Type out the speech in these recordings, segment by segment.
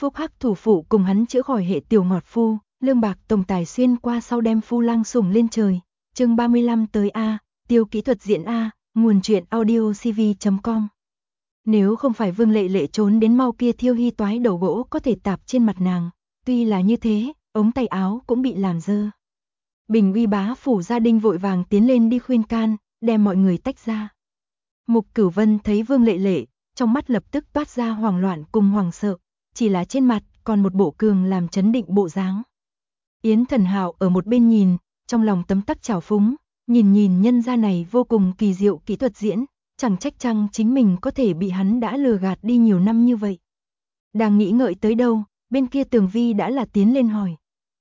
Phúc Hắc thủ phụ cùng hắn chữa khỏi hệ tiểu ngọt phu, lương bạc tổng tài xuyên qua sau đem phu lang sủng lên trời. Chương 35 tới A, tiêu kỹ thuật diễn A, nguồn truyện audio cv.com. Nếu không phải Vương Lệ Lệ trốn đến mau kia thiêu hy toái đầu gỗ có thể tạp trên mặt nàng, tuy là như thế, ống tay áo cũng bị làm dơ. Bình Uy bá phủ gia đình vội vàng tiến lên đi khuyên can, đem mọi người tách ra. Mục Cửu Vân thấy Vương Lệ Lệ, trong mắt lập tức toát ra hoảng loạn cùng hoảng sợ, chỉ là trên mặt còn một bộ cường làm chấn định bộ dáng. Yến Thần Hạo ở một bên nhìn, trong lòng tấm tắc trào phúng, nhìn nhân gia này vô cùng kỳ diệu kỹ thuật diễn, chẳng trách chăng chính mình có thể bị hắn đã lừa gạt đi nhiều năm như vậy. Đang nghĩ ngợi tới đâu, bên kia Tường Vi đã là tiến lên hỏi.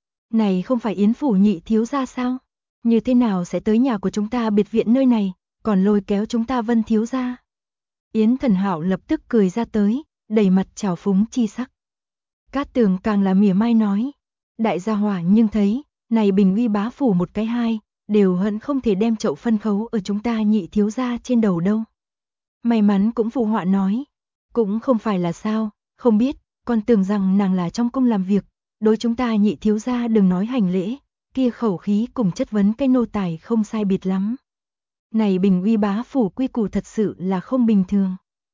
Này không phải Yến phủ nhị thiếu gia sao? Như thế nào sẽ tới nhà của chúng ta biệt viện nơi này, còn lôi kéo chúng ta Vân thiếu gia? Yến Thần Hạo lập tức cười ra tới, đầy mặt trào phúng chi sắc. Cát Tường càng là mỉa mai nói, đại gia hỏa nhưng thấy, này Bình Uy bá phủ một cái hai, đều hận không thể đem chậu phân khấu ở chúng ta nhị thiếu gia trên đầu đâu. May mắn cũng phụ họa nói, cũng không phải là sao, không biết, con tưởng rằng nàng là trong cung làm việc, đối chúng ta nhị thiếu gia đừng nói hành lễ, kia khẩu khí cùng chất vấn cái nô tài không sai biệt lắm. Này Bình Uy bá phủ quy củ thật sự là không bình thường.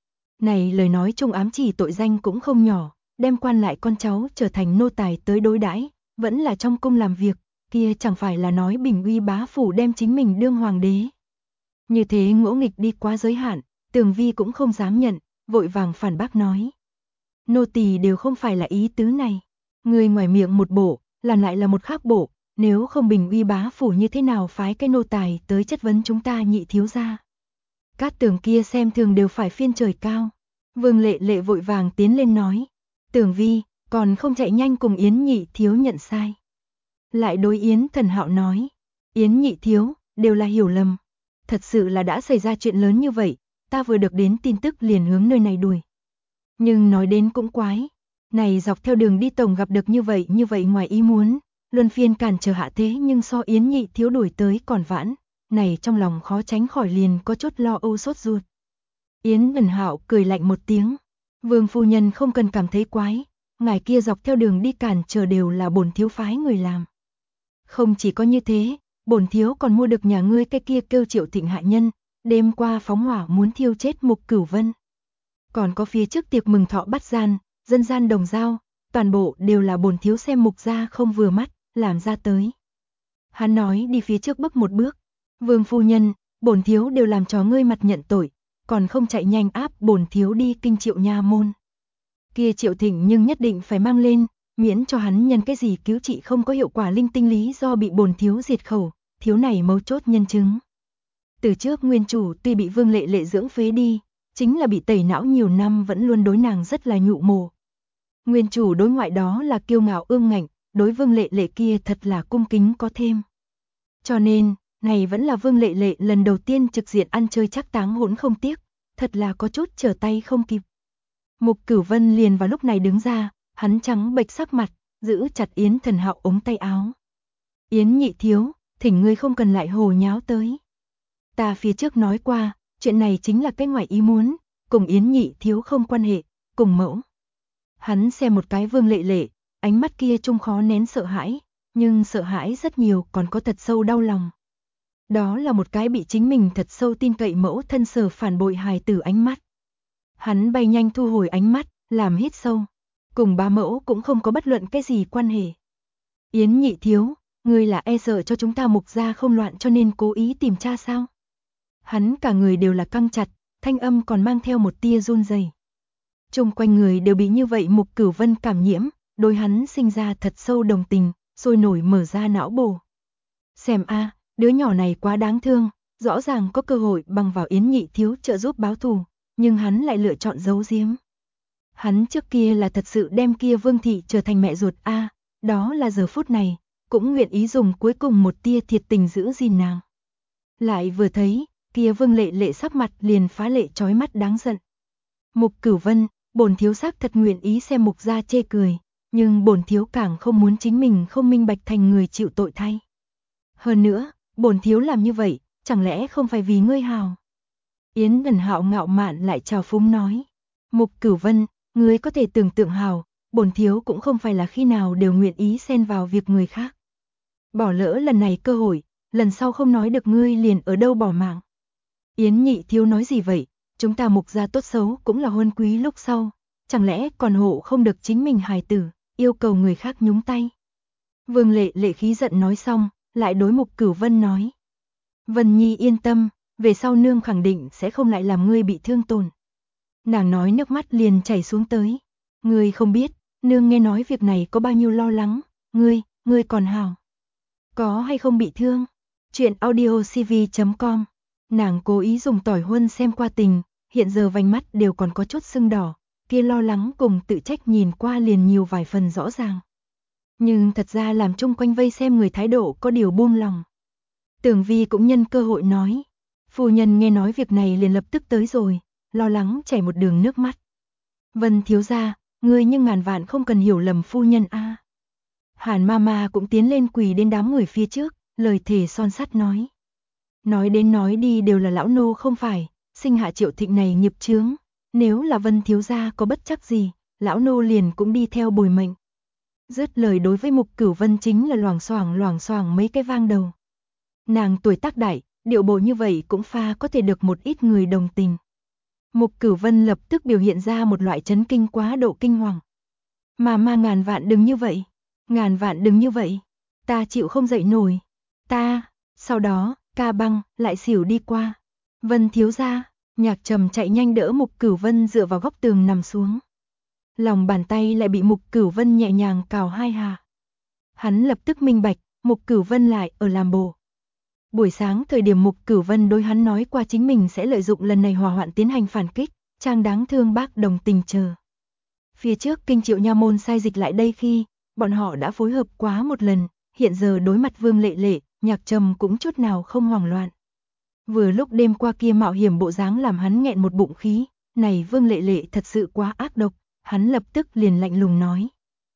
Này lời nói trung ám chỉ tội danh cũng không nhỏ, đem quan lại con cháu trở thành nô tài tới đối đãi, vẫn là trong cung làm việc, kia chẳng phải là nói Bình Uy bá phủ đem chính mình đương hoàng đế. Như thế ngỗ nghịch đi quá giới hạn, Tường Vi cũng không dám nhận, vội vàng phản bác nói. Nô tỳ đều không phải là ý tứ này, người ngoài miệng một bộ, làm lại là một khác bộ, nếu không Bình Uy bá phủ như thế nào phái cái nô tài tới chất vấn chúng ta nhị thiếu gia. Cát Tường kia xem thường đều phải phiên trời cao. Vương Lệ Lệ vội vàng tiến lên nói, Tường Vi, còn không chạy nhanh cùng Yến nhị thiếu nhận sai. Lại đối Yến Thần Hạo nói, Yến nhị thiếu, đều là hiểu lầm. Thật sự là đã xảy ra chuyện lớn như vậy, ta vừa được đến tin tức liền hướng nơi này đuổi. Nhưng nói đến cũng quái, này dọc theo đường đi tổng gặp được như vậy ngoài ý muốn, luân phiên cản trở hạ thế nhưng so Yến nhị thiếu đuổi tới còn vãn, này trong lòng khó tránh khỏi liền có chút lo âu sốt ruột. Yến Thần Hạo cười lạnh một tiếng, Vương phu nhân không cần cảm thấy quái, ngài kia dọc theo đường đi cản trở đều là bổn thiếu phái người làm. Không chỉ có như thế, bổn thiếu còn mua được nhà ngươi cái kia kêu Triệu Thịnh hạ nhân, đêm qua phóng hỏa muốn thiêu chết Mục Cửu Vân. Còn có phía trước tiệc mừng thọ bắt gian, dân gian đồng dao, toàn bộ đều là bổn thiếu xem Mục gia không vừa mắt, làm ra tới. Hắn nói đi phía trước bước một bước, Vương phu nhân, bổn thiếu đều làm cho ngươi mặt nhận tội, còn không chạy nhanh áp bổn thiếu đi kinh Triệu nha môn. Kia Triệu Thịnh nhưng nhất định phải mang lên, miễn cho hắn nhân cái gì cứu trị không có hiệu quả linh tinh lý do bị bổn thiếu diệt khẩu, thiếu này mấu chốt nhân chứng. Từ trước nguyên chủ tuy bị Vương Lệ Lệ dưỡng phế đi, chính là bị tẩy não nhiều năm vẫn luôn đối nàng rất là nhụ mồ. Nguyên chủ đối ngoại đó là kiêu ngạo ương ngạnh, đối Vương Lệ Lệ kia thật là cung kính có thêm. Cho nên, này vẫn là Vương Lệ Lệ lần đầu tiên trực diện ăn chơi chắc táng hỗn không tiếc, thật là có chút trở tay không kịp. Mục Cửu Vân liền vào lúc này đứng ra, hắn trắng bệch sắc mặt, giữ chặt Yến Thần Hạo ống tay áo. Yến nhị thiếu, thỉnh ngươi không cần lại hồ nháo tới. Ta phía trước nói qua, chuyện này chính là cái ngoài ý muốn, cùng Yến nhị thiếu không quan hệ, cùng mẫu. Hắn xem một cái Vương Lệ Lệ, ánh mắt kia trung khó nén sợ hãi, nhưng sợ hãi rất nhiều còn có thật sâu đau lòng. Đó là một cái bị chính mình thật sâu tin cậy mẫu thân sở phản bội hài tử ánh mắt. Hắn bay nhanh thu hồi ánh mắt, làm hít sâu. Cùng ba mẫu cũng không có bất luận cái gì quan hệ. Yến nhị thiếu, ngươi là e sợ cho chúng ta Mục gia không loạn cho nên cố ý tìm tra sao? Hắn cả người đều là căng chặt, thanh âm còn mang theo một tia run rẩy. Chung quanh người đều bị như vậy Mục Cửu Vân cảm nhiễm, đối hắn sinh ra thật sâu đồng tình, sôi nổi mở ra não bổ. Xem a, đứa nhỏ này quá đáng thương, rõ ràng có cơ hội bằng vào Yến nhị thiếu trợ giúp báo thù, nhưng hắn lại lựa chọn giấu giếm. Hắn trước kia là thật sự đem kia Vương thị trở thành mẹ ruột a, đó là giờ phút này, cũng nguyện ý dùng cuối cùng một tia thiệt tình giữ gìn nàng. Lại vừa thấy, kia Vương Lệ Lệ sắc mặt liền phá lệ chói mắt đáng giận. Mục Cửu Vân, bổn thiếu xác thật nguyện ý xem Mục gia chê cười, nhưng bổn thiếu càng không muốn chính mình không minh bạch thành người chịu tội thay. Hơn nữa, bổn thiếu làm như vậy, chẳng lẽ không phải vì ngươi hào? Yến Thần Hạo ngạo mạn lại trào phúng nói, Mục Cửu Vân, ngươi có thể tưởng tượng hào, bổn thiếu cũng không phải là khi nào đều nguyện ý xen vào việc người khác. Bỏ lỡ lần này cơ hội, lần sau không nói được ngươi liền ở đâu bỏ mạng. Yến nhị thiếu nói gì vậy, chúng ta Mục gia tốt xấu cũng là huân quý lúc sau, chẳng lẽ còn hộ không được chính mình hài tử, yêu cầu người khác nhúng tay. Vương Lệ Lệ khí giận nói xong, lại đối Mục Cửu Vân nói. Vân Nhi yên tâm, về sau nương khẳng định sẽ không lại làm ngươi bị thương tổn. Nàng nói nước mắt liền chảy xuống tới. Ngươi không biết, nương nghe nói việc này có bao nhiêu lo lắng, ngươi còn hảo. Có hay không bị thương? Chuyện audiocv.com. Nàng cố ý dùng tỏi huân xem qua tình, hiện giờ vành mắt đều còn có chút sưng đỏ, kia lo lắng cùng tự trách nhìn qua liền nhiều vài phần rõ ràng. Nhưng thật ra làm chung quanh vây xem người thái độ có điều buông lòng. Tưởng Vi cũng nhân cơ hội nói, phu nhân nghe nói việc này liền lập tức tới rồi, lo lắng chảy một đường nước mắt. Vân thiếu gia, ngươi nhưng ngàn vạn không cần hiểu lầm phu nhân a. Hàn Mama cũng tiến lên quỳ đến đám người phía trước, lời thề son sắt nói. Nói đến nói đi đều là lão nô không phải, sinh hạ Triệu Thịnh này nghiệp chướng, nếu là Vân thiếu gia có bất chắc gì, lão nô liền cũng đi theo bồi mệnh. Dứt lời đối với Mục Cửu Vân chính là loảng xoảng mấy cái vang đầu. Nàng tuổi tác đại, điệu bộ như vậy cũng pha có thể được một ít người đồng tình. Mục Cửu Vân lập tức biểu hiện ra một loại chấn kinh quá độ kinh hoàng. Mà ngàn vạn đừng như vậy, ngàn vạn đừng như vậy, ta chịu không dậy nổi, ta, sau đó, ca băng, lại xỉu đi qua. Vân thiếu gia, Nhạc Trầm chạy nhanh đỡ Mục Cửu Vân dựa vào góc tường nằm xuống. Lòng bàn tay lại bị Mục Cửu Vân nhẹ nhàng cào hai hạ. Hắn lập tức minh bạch, Mục Cửu Vân lại ở làm bổ. Buổi sáng thời điểm Mục Cửu Vân đối hắn nói qua chính mình sẽ lợi dụng lần này hỏa hoạn tiến hành phản kích, trang đáng thương bác đồng tình chờ. Phía trước Kinh Triệu Nha môn sai dịch lại đây khi, bọn họ đã phối hợp quá một lần, hiện giờ đối mặt Vương Lệ Lệ, Nhạc Trầm cũng chút nào không hoảng loạn. Vừa lúc đêm qua kia mạo hiểm bộ dáng làm hắn nghẹn một bụng khí, này Vương Lệ Lệ thật sự quá ác độc, hắn lập tức liền lạnh lùng nói.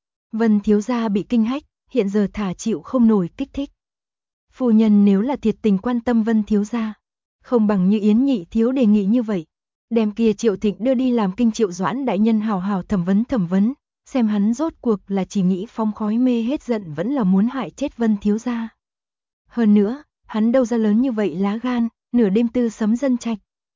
Vân thiếu gia bị kinh hách, hiện giờ thả chịu không nổi kích thích. Phu nhân nếu là thiệt tình quan tâm Vân thiếu gia, không bằng như Yến nhị thiếu đề nghị như vậy, đem kia Triệu Thịnh đưa đi làm Kinh Triệu Doãn đại nhân hào hào thẩm vấn, xem hắn rốt cuộc là chỉ nghĩ phong khói mê hết giận vẫn là muốn hại chết Vân thiếu gia. Hơn nữa, hắn đâu ra lớn như vậy lá gan, nửa đêm tư sấm dân trạch.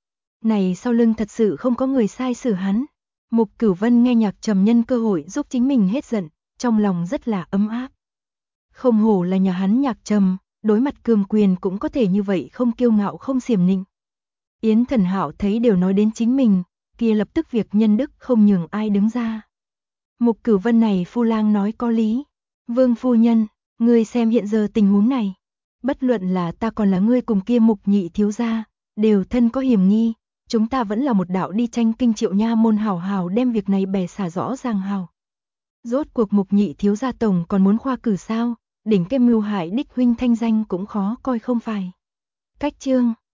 Này sau lưng thật sự không có người sai xử hắn. Mục Cửu Vân nghe Nhạc Trầm nhân cơ hội giúp chính mình hết giận, trong lòng rất là ấm áp. Không hổ là nhà hắn Nhạc Trầm, đối mặt cường quyền cũng có thể như vậy không kiêu ngạo không xiểm nịnh. Yến Thần Hạo thấy đều nói đến chính mình, kia lập tức việc nhân đức không nhường ai đứng ra. Mục Cửu Vân này phu lang nói có lý. Vương phu nhân, ngươi xem hiện giờ tình huống này. Bất luận là ta còn là ngươi cùng kia Mục nhị thiếu gia, đều thân có hiểm nghi. Chúng ta vẫn là một đạo đi tranh Kinh Triệu Nha môn hào hào đem việc này bè xả rõ ràng hào. Rốt cuộc Mục nhị thiếu gia tổng còn muốn khoa cử sao, đỉnh cái mưu hại đích huynh thanh danh cũng khó coi không phải. Cách chương